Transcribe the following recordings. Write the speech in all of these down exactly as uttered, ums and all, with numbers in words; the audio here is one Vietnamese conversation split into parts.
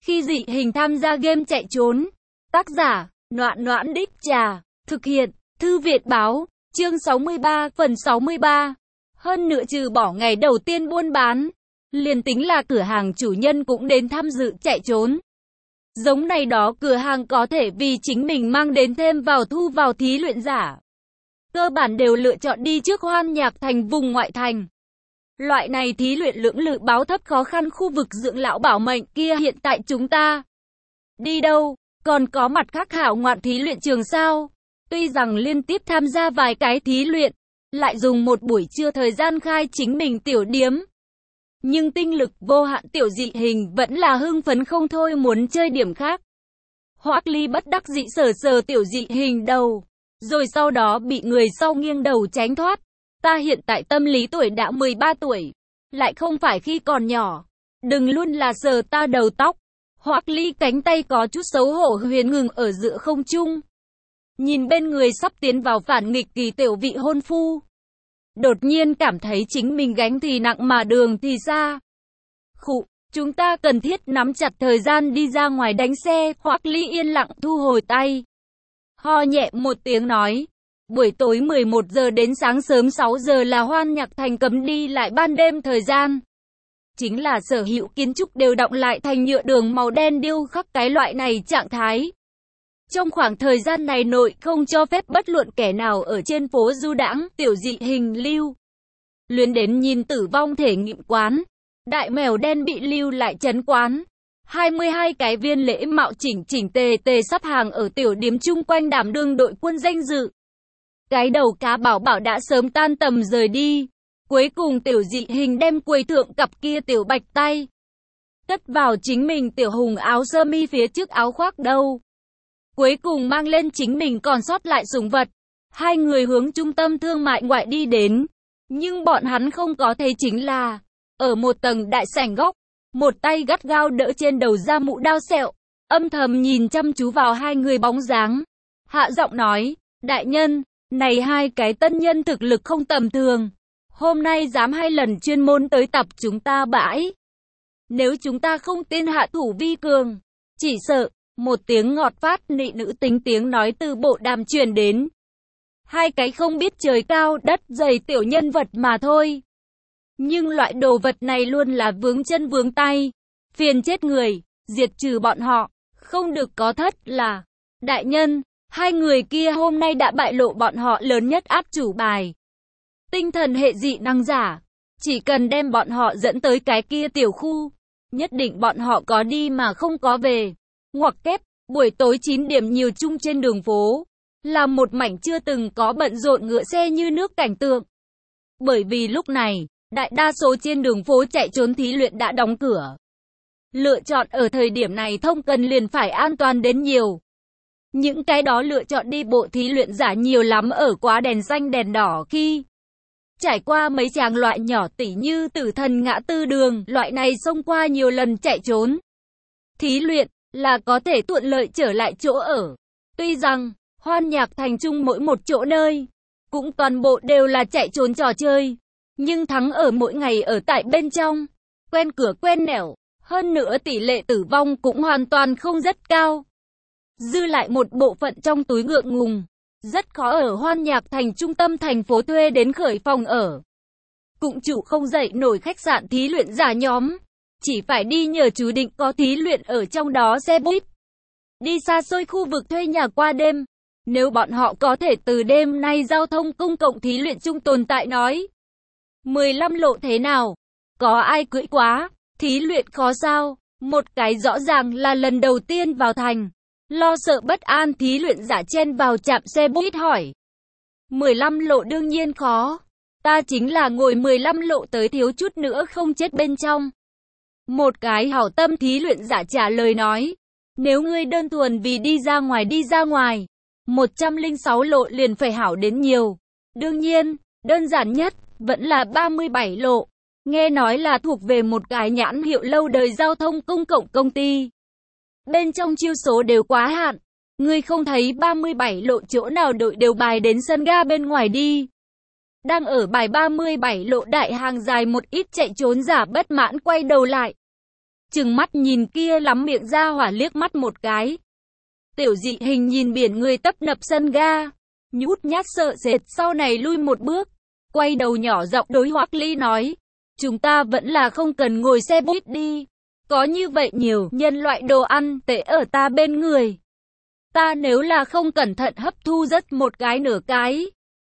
Khi dị hình tham gia game chạy trốn. Tác giả, Noãn Noãn Đích Trà. Thực hiện, Thư Viện Báo. Chương sáu mươi ba, phần sáu mươi ba. Hơn nữa trừ bỏ ngày đầu tiên buôn bán, liền tính là cửa hàng chủ nhân cũng đến tham dự chạy trốn. Giống này đó cửa hàng có thể vì chính mình mang đến thêm vào thu vào thí luyện giả. Cơ bản đều lựa chọn đi trước Hoan Nhạc Thành vùng ngoại thành. Loại này thí luyện lưỡng lự báo thấp khó khăn khu vực dưỡng lão bảo mệnh kia hiện tại chúng ta đi đâu, còn có mặt khác hảo ngoạn thí luyện trường sao. Tuy rằng liên tiếp tham gia vài cái thí luyện, lại dùng một buổi trưa thời gian khai chính mình tiểu điếm. Nhưng tinh lực vô hạn tiểu dị hình vẫn là hưng phấn không thôi muốn chơi điểm khác. Hoắc Ly bất đắc dĩ sờ sờ tiểu dị hình đầu, rồi sau đó bị người sau nghiêng đầu tránh thoát. Ta hiện tại tâm lý tuổi đã mười ba tuổi, lại không phải khi còn nhỏ. Đừng luôn là sờ ta đầu tóc. Hoắc Ly cánh tay có chút xấu hổ huyền ngừng ở giữa không trung. Nhìn bên người sắp tiến vào phản nghịch kỳ tiểu vị hôn phu. Đột nhiên cảm thấy chính mình gánh thì nặng mà đường thì xa. Khụ, chúng ta cần thiết nắm chặt thời gian đi ra ngoài đánh xe. Hoắc Ly yên lặng thu hồi tay. Ho nhẹ một tiếng nói. Buổi tối mười một giờ đến sáng sớm sáu giờ là Hoan Nhạc Thành cấm đi lại ban đêm thời gian. Chính là sở hữu kiến trúc đều đọng lại thành nhựa đường màu đen điêu khắc cái loại này trạng thái. Trong khoảng thời gian này nội không cho phép bất luận kẻ nào ở trên phố du đãng. Tiểu dị hình lưu luyến đến nhìn tử vong thể nghiệm quán. Đại mèo đen bị lưu lại trấn quán. hai mươi hai cái viên lễ mạo chỉnh chỉnh tề tề sắp hàng ở tiểu điếm chung quanh đảm đương đội quân danh dự. Cái đầu cá bảo bảo đã sớm tan tầm rời đi. Cuối cùng tiểu dị hình đem quầy thượng cặp kia tiểu bạch tay cất vào chính mình tiểu hùng áo sơ mi phía trước áo khoác đâu. Cuối cùng mang lên chính mình còn sót lại sủng vật. Hai người hướng trung tâm thương mại ngoại đi đến. Nhưng bọn hắn không có thấy chính là ở một tầng đại sảnh góc, một tay gắt gao đỡ trên đầu ra mũ đao sẹo, âm thầm nhìn chăm chú vào hai người bóng dáng. Hạ giọng nói, đại nhân, này hai cái tân nhân thực lực không tầm thường. Hôm nay dám hai lần chuyên môn tới tập chúng ta bãi. Nếu chúng ta không tên hạ thủ vi cường, chỉ sợ. Một tiếng ngọt phát nị nữ tính tiếng nói từ bộ đàm truyền đến. Hai cái không biết trời cao đất dày tiểu nhân vật mà thôi. Nhưng loại đồ vật này luôn là vướng chân vướng tay. Phiền chết người, diệt trừ bọn họ. Không được có thất là. Đại nhân, hai người kia hôm nay đã bại lộ bọn họ lớn nhất áp chủ bài. Tinh thần hệ dị năng giả. Chỉ cần đem bọn họ dẫn tới cái kia tiểu khu. Nhất định bọn họ có đi mà không có về. Ngoặc kép, buổi tối chín điểm nhiều chung trên đường phố, là một mảnh chưa từng có bận rộn ngựa xe như nước cảnh tượng. Bởi vì lúc này, đại đa số trên đường phố chạy trốn thí luyện đã đóng cửa. Lựa chọn ở thời điểm này thông cần liền phải an toàn đến nhiều. Những cái đó lựa chọn đi bộ thí luyện giả nhiều lắm ở quá đèn xanh đèn đỏ khi trải qua mấy tràng loại nhỏ tỉ như Tử Thần ngã tư đường, loại này xông qua nhiều lần chạy trốn. Thí luyện là có thể thuận lợi trở lại chỗ ở. Tuy rằng, Hoan Nhạc Thành chung mỗi một chỗ nơi, cũng toàn bộ đều là chạy trốn trò chơi. Nhưng thắng ở mỗi ngày ở tại bên trong, quen cửa quen nẻo, hơn nữa tỷ lệ tử vong cũng hoàn toàn không rất cao. Dư lại một bộ phận trong túi ngượng ngùng, rất khó ở Hoan Nhạc Thành trung tâm thành phố thuê đến khởi phòng ở. Cũng chủ không dậy nổi khách sạn thí luyện giả nhóm. Chỉ phải đi nhờ chú định có thí luyện ở trong đó xe buýt. Đi xa xôi khu vực thuê nhà qua đêm. Nếu bọn họ có thể từ đêm nay giao thông công cộng thí luyện chung tồn tại nói. mười lăm lộ thế nào? Có ai cưỡi quá? Thí luyện khó sao? Một cái rõ ràng là lần đầu tiên vào thành. Lo sợ bất an thí luyện giả chen vào trạm xe buýt hỏi. mười lăm lộ đương nhiên khó. Ta chính là ngồi mười lăm lộ tới thiếu chút nữa không chết bên trong. Một cái hảo tâm thí luyện giả trả lời nói. Nếu ngươi đơn thuần vì đi ra ngoài đi ra ngoài, một trăm lẻ sáu lộ liền phải hảo đến nhiều. Đương nhiên, đơn giản nhất, vẫn là ba mươi bảy lộ. Nghe nói là thuộc về một cái nhãn hiệu lâu đời giao thông công cộng công ty. Bên trong chiêu số đều quá hạn. Ngươi không thấy ba mươi bảy lộ chỗ nào đội đều bài đến sân ga bên ngoài đi. Đang ở bài ba mươi bảy lộ đại hàng dài một ít chạy trốn giả bất mãn quay đầu lại. trừng mắt nhìn kia lắm miệng ra hỏa liếc mắt một cái. Tiểu Dị Hình nhìn biển người tấp nập sân ga, nhút nhát sợ sệt sau này lui một bước, quay đầu nhỏ giọng đối Hoắc Ly nói, chúng ta vẫn là không cần ngồi xe buýt đi, có như vậy nhiều nhân loại đồ ăn tệ ở ta bên người. Ta nếu là không cẩn thận hấp thu rất một cái nửa cái.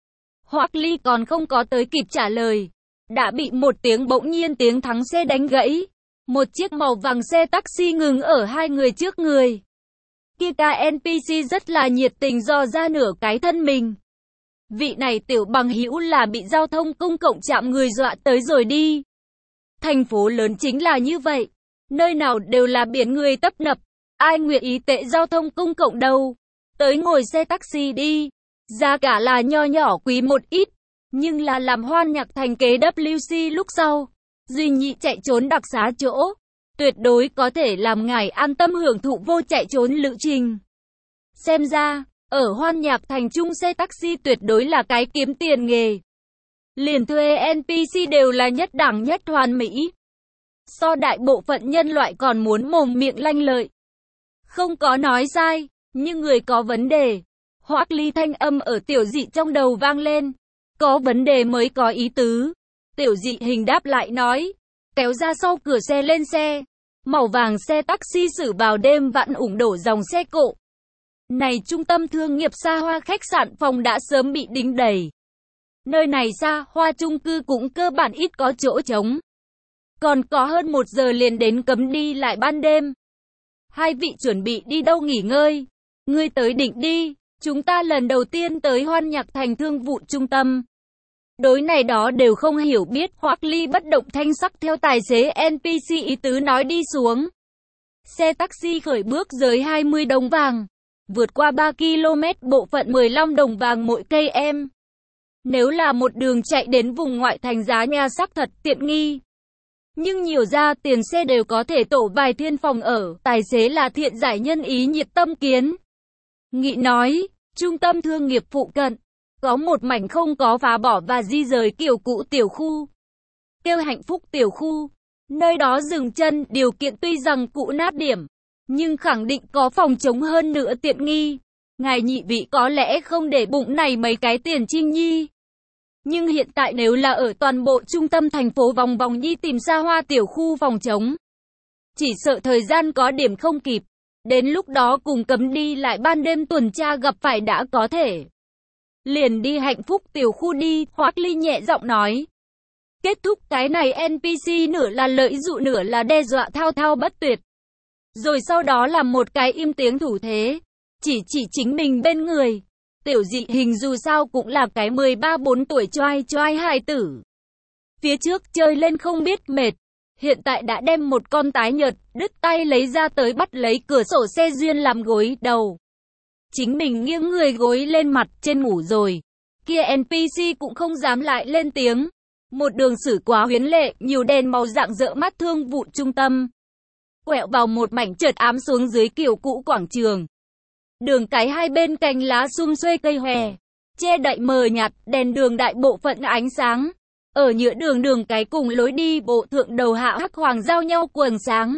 Hoắc Ly còn không có tới kịp trả lời, đã bị một tiếng bỗng nhiên tiếng thắng xe đánh gãy. Một chiếc màu vàng xe taxi ngừng ở hai người trước người. Kia ca en pê xê rất là nhiệt tình dò ra nửa cái thân mình. Vị này tiểu bằng hữu là bị giao thông công cộng chạm người dọa tới rồi đi. Thành phố lớn chính là như vậy, nơi nào đều là biển người tấp nập, ai nguyện ý tệ giao thông công cộng đâu. Tới ngồi xe taxi đi, giá cả là nho nhỏ quý một ít, nhưng là làm Hoan Nhạc Thành kế W C lúc sau, duy nhị chạy trốn đặc xá chỗ, tuyệt đối có thể làm ngài an tâm hưởng thụ vô chạy trốn lữ trình. Xem ra, ở Hoan Nhạc Thành chung xe taxi tuyệt đối là cái kiếm tiền nghề. Liền thuê en pê xê đều là nhất đẳng nhất hoàn mỹ. So đại bộ phận nhân loại còn muốn mồm miệng lanh lợi. Không có nói sai, nhưng người có vấn đề. Hoắc Ly thanh âm ở Tiểu Dị trong đầu vang lên. Có vấn đề mới có ý tứ. Tiểu Dị Hình đáp lại nói, kéo ra sau cửa xe lên xe. Màu vàng xe taxi xử vào đêm vặn ủng đổ dòng xe cộ. Này trung tâm thương nghiệp xa hoa khách sạn phòng đã sớm bị đính đầy. Nơi này xa hoa chung cư cũng cơ bản ít có chỗ trống. Còn có hơn một giờ liền đến cấm đi lại ban đêm. Hai vị chuẩn bị đi đâu nghỉ ngơi? Ngươi tới định đi, chúng ta lần đầu tiên tới Hoan Nhạc Thành thương vụ trung tâm. Đối này đó đều không hiểu biết, Hoắc Ly bất động thanh sắc theo tài xế en pê xê ý tứ nói đi xuống. Xe taxi khởi bước dưới hai mươi đồng vàng, vượt qua ba ki lô mét bộ phận mười lăm đồng vàng mỗi cây em. Nếu là một đường chạy đến vùng ngoại thành giá nhà sắc thật tiện nghi. Nhưng nhiều ra tiền xe đều có thể tổ vài thiên phòng ở, tài xế là thiện giải nhân ý nhiệt tâm kiến. Nghị nói, trung tâm thương nghiệp phụ cận, có một mảnh không có phá bỏ và di rời kiểu cũ tiểu khu. Kêu Hạnh Phúc tiểu khu, nơi đó dừng chân điều kiện tuy rằng cũ nát điểm, nhưng khẳng định có phòng chống hơn nữa tiện nghi. Ngài nhị vị có lẽ không để bụng này mấy cái tiền trinh nhi. Nhưng hiện tại nếu là ở toàn bộ trung tâm thành phố vòng vòng nhi tìm xa hoa tiểu khu phòng chống, chỉ sợ thời gian có điểm không kịp. Đến lúc đó cùng cấm đi lại ban đêm tuần tra gặp phải đã có thể. Liền đi Hạnh Phúc tiểu khu đi, Hoắc Ly nhẹ giọng nói. Kết thúc cái này en pê xê nửa là lợi dụ nửa là đe dọa thao thao bất tuyệt. Rồi sau đó là một cái im tiếng thủ thế, chỉ chỉ chính mình bên người. Tiểu Dị Hình dù sao cũng là cái mười ba bốn tuổi choai choai hài tử. Phía trước chơi lên không biết mệt, hiện tại đã đem một con tái nhợt, đứt tay lấy ra tới bắt lấy cửa sổ xe duyên làm gối đầu. Chính mình nghiêng người gối lên mặt trên ngủ rồi. Kia en pê xê cũng không dám lại lên tiếng. Một đường xử quá huyến lệ, nhiều đèn màu rạng rỡ mắt thương vụ trung tâm. Quẹo vào một mảnh chợt ám xuống dưới kiểu cũ quảng trường. Đường cái hai bên cành lá sum xuê cây hòe, che đậy mờ nhạt, đèn đường đại bộ phận ánh sáng. Ở nhựa đường đường cái cùng lối đi bộ thượng đầu hạ hắc hoàng giao nhau quần sáng.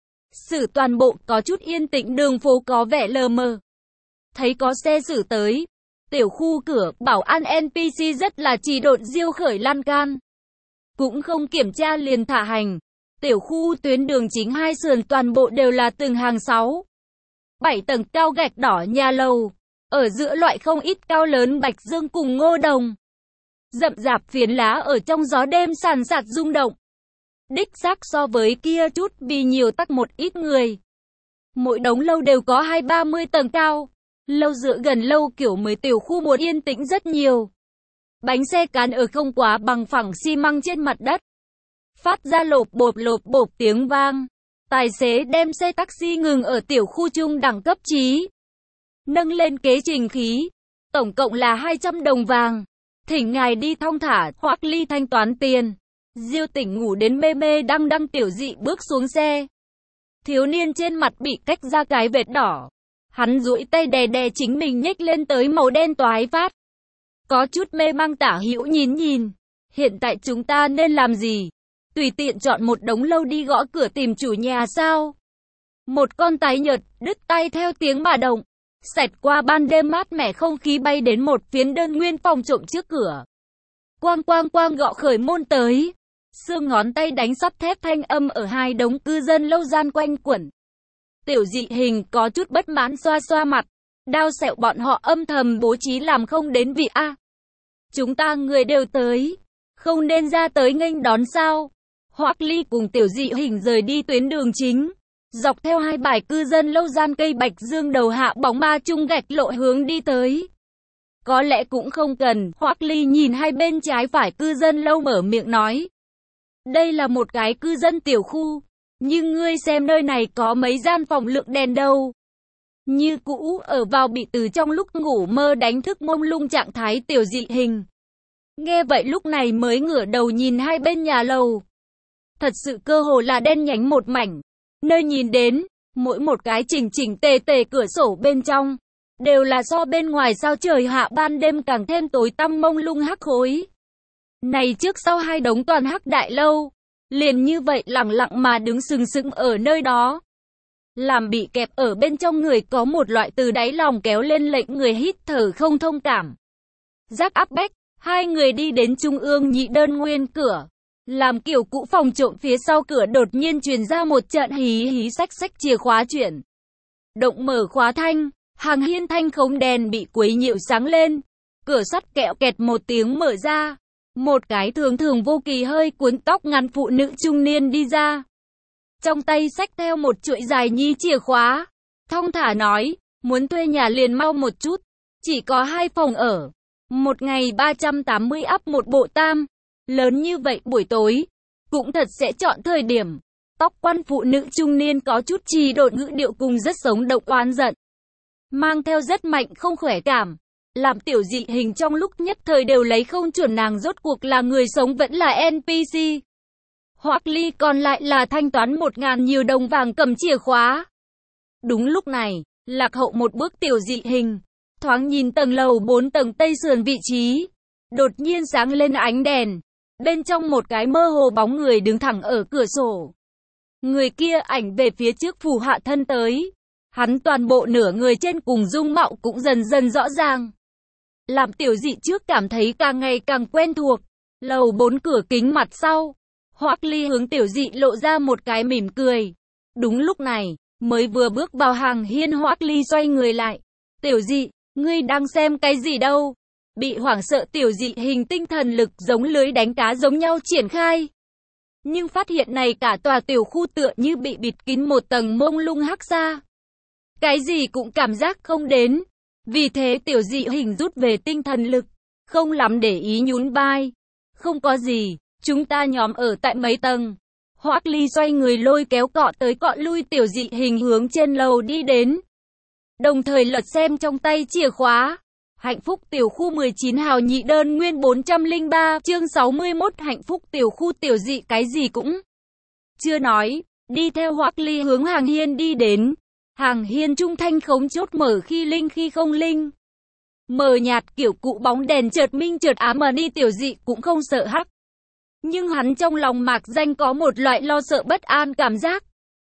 Sử toàn bộ có chút yên tĩnh, đường phố có vẻ lờ mờ. Thấy có xe xử tới, tiểu khu cửa, bảo an en pê xê rất là trì độn diêu khởi lan can. Cũng không kiểm tra liền thả hành. Tiểu khu tuyến đường chính hai sườn toàn bộ đều là từng hàng sáu, bảy tầng cao gạch đỏ nhà lầu. Ở giữa loại không ít cao lớn bạch dương cùng ngô đồng. Rậm rạp phiến lá ở trong gió đêm sàn sạt rung động. Đích xác so với kia chút vì nhiều tắc một ít người. Mỗi đống lâu đều có hai ba mươi tầng cao. Lâu dựa gần lâu kiểu mới tiểu khu muốn yên tĩnh rất nhiều. Bánh xe cán ở không quá bằng phẳng xi măng trên mặt đất. Phát ra lộp bộp lộp bộp tiếng vang. Tài xế đem xe taxi ngừng ở tiểu khu trung đẳng cấp trí. Nâng lên kế trình khí. Tổng cộng là hai trăm đồng vàng. Thỉnh ngài đi thong thả, Hoắc Ly thanh toán tiền. Diêu tỉnh ngủ đến mê mê đăng đăng Tiểu Dị bước xuống xe. Thiếu niên trên mặt bị cách ra cái vệt đỏ. Hắn duỗi tay đè đè chính mình nhếch lên tới màu đen toái phát. Có chút mê mang tả hữu nhìn nhìn. Hiện tại chúng ta nên làm gì? tùy tiện chọn một đống lâu đi gõ cửa tìm chủ nhà sao? Một con tái nhợt, đứt tay theo tiếng bà động, xẹt qua ban đêm mát mẻ không khí bay đến một phiến đơn nguyên phòng trộm trước cửa. Quang quang quang gõ khởi môn tới. Xương ngón tay đánh sắt thép thanh âm ở hai đống cư dân lâu gian quanh quẩn. Tiểu Dị Hình có chút bất mãn xoa xoa mặt. Đao sẹo bọn họ âm thầm bố trí làm không đến vị a. Chúng ta người đều tới, không nên ra tới nghênh đón sao? Hoắc Ly cùng Tiểu Dị Hình rời đi tuyến đường chính, dọc theo hai bài cư dân lâu gian cây bạch dương đầu hạ bóng ma chung gạch lộ hướng đi tới. Có lẽ cũng không cần, Hoắc Ly nhìn hai bên trái phải cư dân lâu mở miệng nói. Đây là một cái cư dân tiểu khu, nhưng ngươi xem nơi này có mấy gian phòng lượng đèn đâu. Như cũ ở vào bị từ trong lúc ngủ mơ đánh thức mông lung trạng thái Tiểu Dị Hình. Nghe vậy lúc này mới ngửa đầu nhìn hai bên nhà lầu. Thật sự cơ hồ là đen nhánh một mảnh. Nơi nhìn đến, mỗi một cái chỉnh chỉnh tề tề cửa sổ bên trong, đều là so bên ngoài sao trời hạ ban đêm càng thêm tối tăm mông lung hắc khối. Này trước sau hai đống toàn hắc đại lâu, liền như vậy lặng lặng mà đứng sừng sững ở nơi đó. Làm bị kẹp ở bên trong người có một loại từ đáy lòng kéo lên lệnh người hít thở không thông cảm. Giác áp bách, hai người đi đến trung ương nhị đơn nguyên cửa. Làm kiểu cũ phòng trộm phía sau cửa đột nhiên truyền ra một trận hí hí xách xách chìa khóa chuyển. Động mở khóa thanh, hàng hiên thanh khống đèn bị quấy nhiễu sáng lên. Cửa sắt kẹo kẹt một tiếng mở ra. Một cái thường thường vô kỳ hơi cuốn tóc ngắn phụ nữ trung niên đi ra. Trong tay xách theo một chuỗi dài nhi chìa khóa. Thong thả nói, muốn thuê nhà liền mau một chút. Chỉ có hai phòng ở. Một ngày ba trăm tám mươi ắp một bộ tam. Lớn như vậy buổi tối. Cũng thật sẽ chọn thời điểm. Tóc quan phụ nữ trung niên có chút trì độn ngữ điệu cùng rất sống động oán giận. Mang theo rất mạnh không khỏe cảm. Làm Tiểu Dị Hình trong lúc nhất thời đều lấy không chuẩn nàng rốt cuộc là người sống vẫn là en pê xê. Hoắc Ly còn lại là thanh toán một ngàn nhiều đồng vàng cầm chìa khóa. Đúng lúc này, lạc hậu một bước Tiểu Dị Hình, thoáng nhìn tầng lầu bốn tầng tây sườn vị trí. Đột nhiên sáng lên ánh đèn. Bên trong một cái mơ hồ bóng người đứng thẳng ở cửa sổ. Người kia ảnh về phía trước phủ hạ thân tới. Hắn toàn bộ nửa người trên cùng dung mạo cũng dần dần rõ ràng. Làm Tiểu Dị trước cảm thấy càng ngày càng quen thuộc. Lầu bốn cửa kính mặt sau. Hoắc Ly hướng Tiểu Dị lộ ra một cái mỉm cười. Đúng lúc này, mới vừa bước vào hàng hiên Hoắc Ly xoay người lại. Tiểu Dị, ngươi đang xem cái gì đâu? Bị hoảng sợ Tiểu Dị Hình tinh thần lực giống lưới đánh cá giống nhau triển khai. Nhưng phát hiện này cả tòa tiểu khu tựa như bị bịt kín một tầng mông lung hắc xa. Cái gì cũng cảm giác không đến. Vì thế Tiểu Dị Hình rút về tinh thần lực. Không lắm để ý nhún vai. Không có gì, chúng ta nhóm ở tại mấy tầng. Hoắc Ly xoay người lôi kéo cọ tới cọ lui Tiểu Dị Hình hướng trên lầu đi đến. Đồng thời lật xem trong tay chìa khóa. Hạnh phúc tiểu khu mười chín hào nhị đơn nguyên bốn trăm lẻ ba chương sáu mươi mốt hạnh phúc tiểu khu Tiểu Dị cái gì cũng chưa nói, đi theo Hoắc Ly hướng hàng hiên đi đến. Hàng hiên trung thanh khống chốt mở khi linh khi không linh. Mờ nhạt kiểu cụ bóng đèn chợt minh chợt ám mà đi Tiểu Dị cũng không sợ hắc. Nhưng hắn trong lòng mạc danh có một loại lo sợ bất an cảm giác.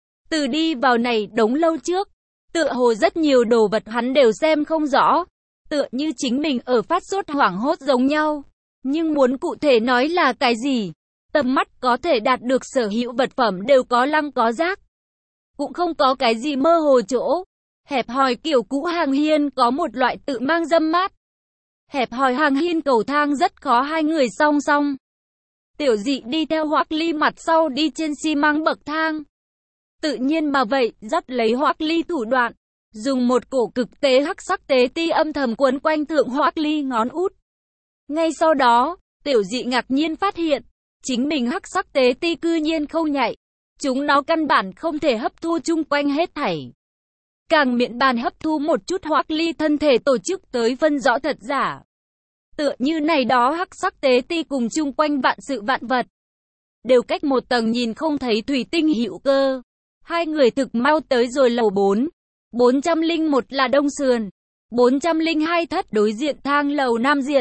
Từ đi vào này đống lâu trước, tựa hồ rất nhiều đồ vật hắn đều xem không rõ. Tựa như chính mình ở phát sốt hoảng hốt giống nhau. Nhưng muốn cụ thể nói là cái gì? Tầm mắt có thể đạt được sở hữu vật phẩm đều có lăng có giác. Cũng không có cái gì mơ hồ chỗ. Hẹp hòi kiểu cũ hàng hiên có một loại tự mang dâm mát. Hẹp hòi hàng hiên cầu thang rất khó hai người song song. Tiểu Dị đi theo Hoắc Ly mặt sau đi trên xi măng bậc thang. Tự nhiên mà vậy, dắt lấy Hoắc Ly thủ đoạn. Dùng một cổ cực tế hắc sắc tế ti âm thầm quấn quanh thượng Hoắc Ly ngón út. Ngay sau đó, Tiểu Dị ngạc nhiên phát hiện, chính mình hắc sắc tế ti cư nhiên không nhạy. Chúng nó căn bản không thể hấp thu chung quanh hết thảy. Càng miễn bàn hấp thu một chút Hoắc Ly thân thể tổ chức tới phân rõ thật giả. Tựa như này đó hắc sắc tế ti cùng chung quanh vạn sự vạn vật. Đều cách một tầng nhìn không thấy thủy tinh hữu cơ. Hai người thực mau tới rồi lầu bốn. bốn trăm lẻ một là đông sườn. bốn trăm lẻ hai thất đối diện thang lầu nam diện.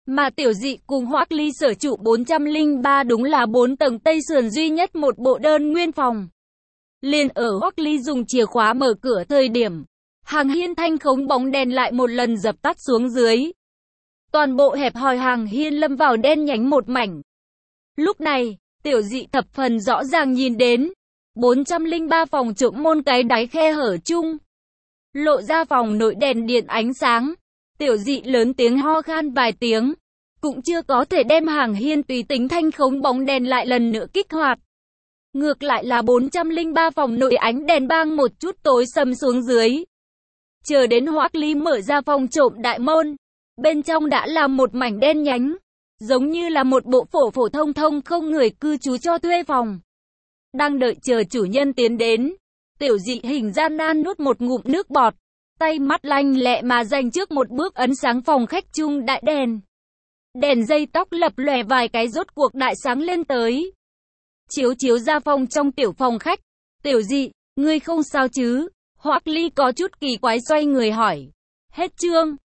Mà Tiểu Dị cùng Hoắc Ly sở trụ bốn trăm lẻ ba đúng là bốn tầng Tây sườn duy nhất một bộ đơn nguyên phòng. Liền ở Hoắc Ly dùng chìa khóa mở cửa thời điểm, hàng hiên thanh khống bóng đèn lại một lần dập tắt xuống dưới. Toàn bộ hẹp hòi hàng hiên lâm vào đen nhánh một mảnh. Lúc này, Tiểu Dị thập phần rõ ràng nhìn đến bốn trăm lẻ ba phòng trộm môn cái đáy khe hở chung, lộ ra phòng nội đèn điện ánh sáng. Tiểu Dị lớn tiếng ho khan vài tiếng, cũng chưa có thể đem hàng hiên tùy tính thanh khống bóng đèn lại lần nữa kích hoạt. Ngược lại là bốn trăm lẻ ba phòng nội ánh đèn bang một chút tối sầm xuống dưới. Chờ đến Hoắc Ly mở ra phòng trộm đại môn, bên trong đã là một mảnh đen nhánh, giống như là một bộ phổ phổ thông thông không người cư trú cho thuê phòng. Đang đợi chờ chủ nhân tiến đến, Tiểu Dị hình gian nan nuốt một ngụm nước bọt, tay mắt lanh lẹ mà dành trước một bước ấn sáng phòng khách chung đại đèn. Đèn dây tóc lập lòe vài cái rốt cuộc đại sáng lên tới. Chiếu chiếu ra phòng trong tiểu phòng khách. Tiểu Dị, ngươi không sao chứ? Hoắc Ly có chút kỳ quái xoay người hỏi. Hết chương.